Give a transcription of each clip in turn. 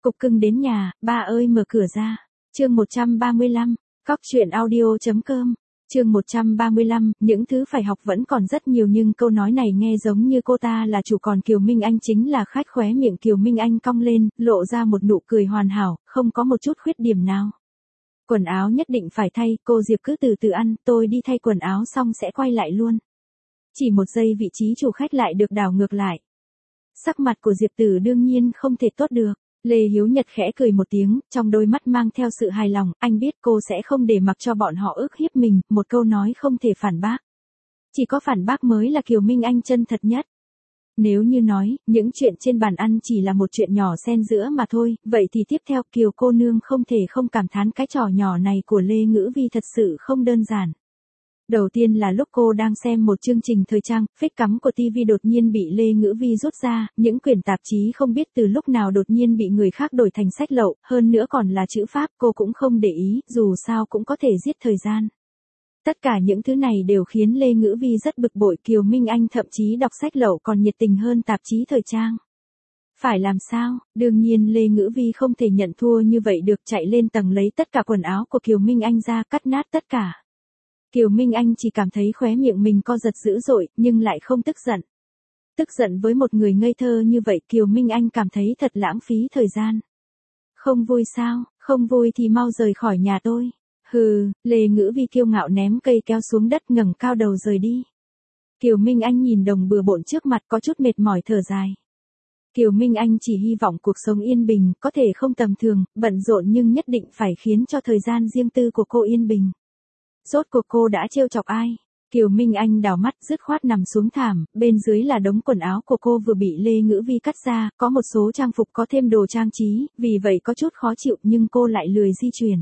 Cục cưng đến nhà, ba ơi mở cửa ra. Chương 135, cóc truyện audio.com. Chương 135, những thứ phải học vẫn còn rất nhiều nhưng câu nói này nghe giống như cô ta là chủ còn Kiều Minh Anh chính là khách. Khóe miệng Kiều Minh Anh cong lên, lộ ra một nụ cười hoàn hảo, không có một chút khuyết điểm nào. Quần áo nhất định phải thay, cô Diệp cứ từ từ ăn, tôi đi thay quần áo xong sẽ quay lại luôn. Chỉ một giây vị trí chủ khách lại được đảo ngược lại. Sắc mặt của Diệp Tử đương nhiên không thể tốt được. Lê Hiếu Nhật khẽ cười một tiếng, trong đôi mắt mang theo sự hài lòng, anh biết cô sẽ không để mặc cho bọn họ ức hiếp mình, một câu nói không thể phản bác. Chỉ có phản bác mới là Kiều Minh Anh chân thật nhất. Nếu như nói, những chuyện trên bàn ăn chỉ là một chuyện nhỏ xen giữa mà thôi, vậy thì tiếp theo Kiều cô nương không thể không cảm thán cái trò nhỏ này của Lê Ngữ Vi thật sự không đơn giản. Đầu tiên là lúc cô đang xem một chương trình thời trang, phích cắm của TV đột nhiên bị Lê Ngữ Vi rút ra, những quyển tạp chí không biết từ lúc nào đột nhiên bị người khác đổi thành sách lậu, hơn nữa còn là chữ Pháp, cô cũng không để ý, dù sao cũng có thể giết thời gian. Tất cả những thứ này đều khiến Lê Ngữ Vi rất bực bội, Kiều Minh Anh thậm chí đọc sách lậu còn nhiệt tình hơn tạp chí thời trang. Phải làm sao, đương nhiên Lê Ngữ Vi không thể nhận thua như vậy được, chạy lên tầng lấy tất cả quần áo của Kiều Minh Anh ra, cắt nát tất cả. Kiều Minh Anh chỉ cảm thấy khóe miệng mình co giật dữ dội, nhưng lại không tức giận. Tức giận với một người ngây thơ như vậy Kiều Minh Anh cảm thấy thật lãng phí thời gian. Không vui sao, không vui thì mau rời khỏi nhà tôi. Hừ, Lê Ngữ Vi kiêu ngạo ném cây keo xuống đất ngẩng cao đầu rời đi. Kiều Minh Anh nhìn đồng bừa bộn trước mặt có chút mệt mỏi thở dài. Kiều Minh Anh chỉ hy vọng cuộc sống yên bình, có thể không tầm thường, bận rộn nhưng nhất định phải khiến cho thời gian riêng tư của cô yên bình. Rốt cuộc cô đã trêu chọc ai? Kiều Minh Anh đảo mắt dứt khoát nằm xuống thảm, bên dưới là đống quần áo của cô vừa bị Lê Ngữ Vi cắt ra, có một số trang phục có thêm đồ trang trí, vì vậy có chút khó chịu nhưng cô lại lười di chuyển.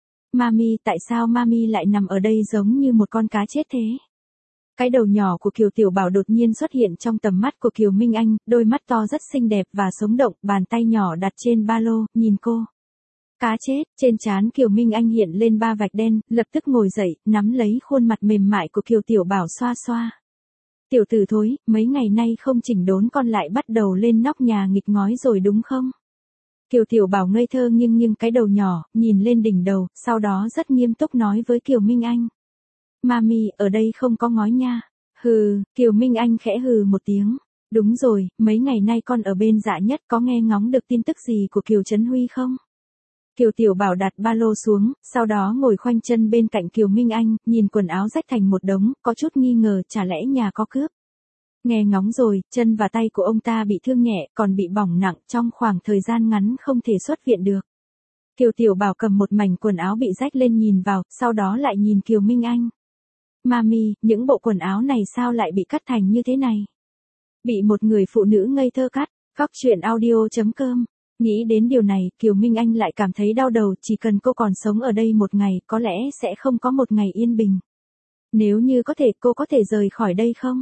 Mami, tại sao Mami lại nằm ở đây giống như một con cá chết thế? Cái đầu nhỏ của Kiều Tiểu Bảo đột nhiên xuất hiện trong tầm mắt của Kiều Minh Anh, đôi mắt to rất xinh đẹp và sống động, bàn tay nhỏ đặt trên ba lô, nhìn cô. Cá chết, trên trán Kiều Minh Anh hiện lên ba vạch đen, lập tức ngồi dậy, nắm lấy khuôn mặt mềm mại của Kiều Tiểu Bảo xoa xoa. Tiểu tử thối, mấy ngày nay không chỉnh đốn con lại bắt đầu lên nóc nhà nghịch ngói rồi đúng không? Kiều Tiểu Bảo ngây thơ nghiêng cái đầu nhỏ, nhìn lên đỉnh đầu, sau đó rất nghiêm túc nói với Kiều Minh Anh. Mami, ở đây không có ngói nha. Hừ, Kiều Minh Anh khẽ hừ một tiếng. Đúng rồi, mấy ngày nay con ở bên Dạ Nhất có nghe ngóng được tin tức gì của Kiều Trấn Huy không? Kiều Tiểu Bảo đặt ba lô xuống, sau đó ngồi khoanh chân bên cạnh Kiều Minh Anh, nhìn quần áo rách thành một đống, có chút nghi ngờ, chả lẽ nhà có cướp. Nghe ngóng rồi, chân và tay của ông ta bị thương nhẹ, còn bị bỏng nặng, trong khoảng thời gian ngắn không thể xuất viện được. Kiều Tiểu Bảo cầm một mảnh quần áo bị rách lên nhìn vào, sau đó lại nhìn Kiều Minh Anh. Mami, những bộ quần áo này sao lại bị cắt thành như thế này? Bị một người phụ nữ ngây thơ cắt, cóc truyện audio.com. Nghĩ đến điều này, Kiều Minh Anh lại cảm thấy đau đầu, chỉ cần cô còn sống ở đây một ngày, có lẽ sẽ không có một ngày yên bình. Nếu như có thể, cô có thể rời khỏi đây không?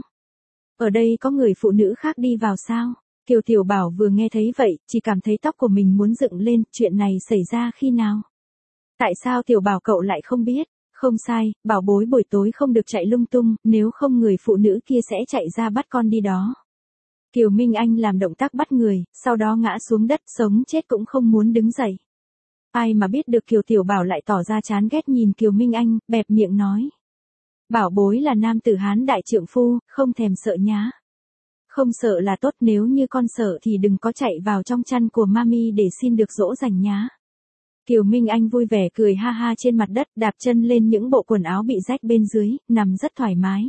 Ở đây có người phụ nữ khác đi vào sao? Kiều Tiểu Bảo vừa nghe thấy vậy, chỉ cảm thấy tóc của mình muốn dựng lên, chuyện này xảy ra khi nào? Tại sao Tiểu Bảo cậu lại không biết? Không sai, bảo bối buổi tối không được chạy lung tung, nếu không người phụ nữ kia sẽ chạy ra bắt con đi đó. Kiều Minh Anh làm động tác bắt người, sau đó ngã xuống đất, sống chết cũng không muốn đứng dậy. Ai mà biết được Kiều Tiểu Bảo lại tỏ ra chán ghét nhìn Kiều Minh Anh, bẹp miệng nói. Bảo bối là nam tử Hán đại trượng phu, không thèm sợ nhá. Không sợ là tốt, nếu như con sợ thì đừng có chạy vào trong chăn của Mami để xin được dỗ dành nhá. Kiều Minh Anh vui vẻ cười ha ha trên mặt đất, đạp chân lên những bộ quần áo bị rách bên dưới, nằm rất thoải mái.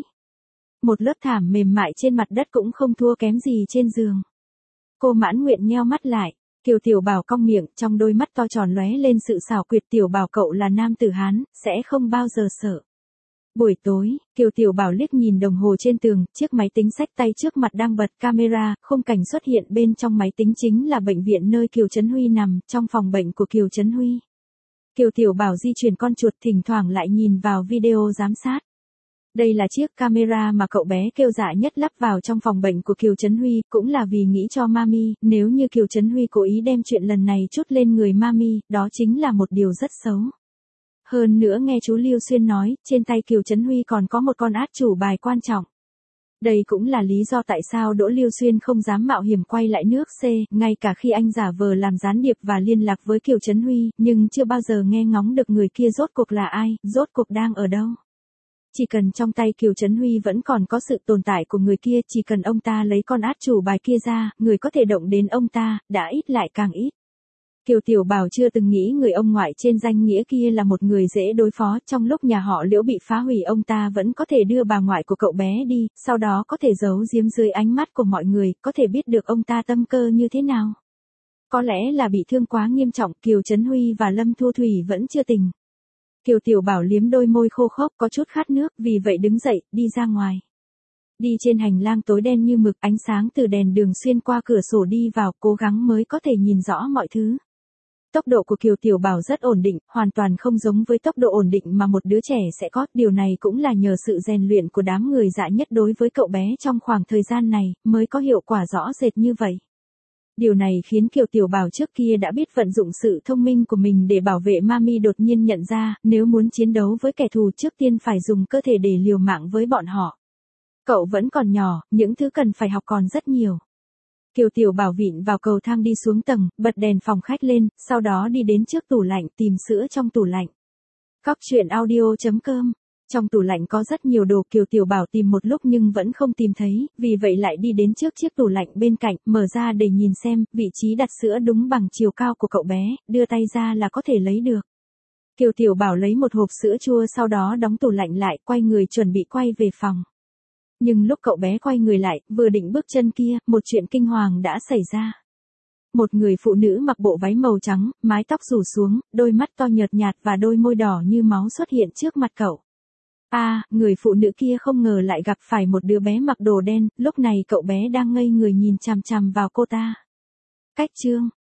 Một lớp thảm mềm mại trên mặt đất cũng không thua kém gì trên giường. Cô mãn nguyện nheo mắt lại, Kiều Tiểu Bảo cong miệng, trong đôi mắt to tròn lóe lên sự xảo quyệt. Tiểu Bảo cậu là nam tử Hán, sẽ không bao giờ sợ. Buổi tối, Kiều Tiểu Bảo liếc nhìn đồng hồ trên tường, chiếc máy tính xách tay trước mặt đang bật camera, khung cảnh xuất hiện bên trong máy tính chính là bệnh viện nơi Kiều Trấn Huy nằm, trong phòng bệnh của Kiều Trấn Huy. Kiều Tiểu Bảo di chuyển con chuột, thỉnh thoảng lại nhìn vào video giám sát. Đây là chiếc camera mà cậu bé kêu Dạ Nhất lắp vào trong phòng bệnh của Kiều Trấn Huy, cũng là vì nghĩ cho Mami, nếu như Kiều Trấn Huy cố ý đem chuyện lần này trút lên người Mami, đó chính là một điều rất xấu. Hơn nữa nghe chú Lưu Xuyên nói, trên tay Kiều Trấn Huy còn có một con át chủ bài quan trọng. Đây cũng là lý do tại sao Đỗ Lưu Xuyên không dám mạo hiểm quay lại nước C, ngay cả khi anh giả vờ làm gián điệp và liên lạc với Kiều Trấn Huy, nhưng chưa bao giờ nghe ngóng được người kia rốt cuộc là ai, rốt cuộc đang ở đâu. Chỉ cần trong tay Kiều Trấn Huy vẫn còn có sự tồn tại của người kia, chỉ cần ông ta lấy con át chủ bài kia ra, người có thể động đến ông ta, đã ít lại càng ít. Kiều Tiểu Bảo chưa từng nghĩ người ông ngoại trên danh nghĩa kia là một người dễ đối phó, trong lúc nhà họ Liễu bị phá hủy ông ta vẫn có thể đưa bà ngoại của cậu bé đi, sau đó có thể giấu giếm dưới ánh mắt của mọi người, có thể biết được ông ta tâm cơ như thế nào. Có lẽ là bị thương quá nghiêm trọng, Kiều Trấn Huy và Lâm Thu Thủy vẫn chưa tỉnh. Kiều Tiểu Bảo liếm đôi môi khô khốc có chút khát nước, vì vậy đứng dậy, đi ra ngoài. Đi trên hành lang tối đen như mực, ánh sáng từ đèn đường xuyên qua cửa sổ đi vào, cố gắng mới có thể nhìn rõ mọi thứ. Tốc độ của Kiều Tiểu Bảo rất ổn định, hoàn toàn không giống với tốc độ ổn định mà một đứa trẻ sẽ có, điều này cũng là nhờ sự rèn luyện của đám người dạ nhất đối với cậu bé trong khoảng thời gian này, mới có hiệu quả rõ rệt như vậy. Điều này khiến Kiều Tiểu Bảo trước kia đã biết vận dụng sự thông minh của mình để bảo vệ Mami đột nhiên nhận ra, nếu muốn chiến đấu với kẻ thù trước tiên phải dùng cơ thể để liều mạng với bọn họ. Cậu vẫn còn nhỏ, những thứ cần phải học còn rất nhiều. Kiều Tiểu Bảo vịn vào cầu thang đi xuống tầng, bật đèn phòng khách lên, sau đó đi đến trước tủ lạnh tìm sữa trong tủ lạnh. Cóc truyện audio.com. Trong tủ lạnh có rất nhiều đồ, Kiều Tiểu Bảo tìm một lúc nhưng vẫn không tìm thấy, vì vậy lại đi đến trước chiếc tủ lạnh bên cạnh, mở ra để nhìn xem, vị trí đặt sữa đúng bằng chiều cao của cậu bé, đưa tay ra là có thể lấy được. Kiều Tiểu Bảo lấy một hộp sữa chua sau đó đóng tủ lạnh lại, quay người chuẩn bị quay về phòng. Nhưng lúc cậu bé quay người lại, vừa định bước chân kia, một chuyện kinh hoàng đã xảy ra. Một người phụ nữ mặc bộ váy màu trắng, mái tóc rủ xuống, đôi mắt to nhợt nhạt và đôi môi đỏ như máu xuất hiện trước mặt cậu. Người phụ nữ kia không ngờ lại gặp phải một đứa bé mặc đồ đen, lúc này cậu bé đang ngây người nhìn chằm chằm vào cô ta. Cách chương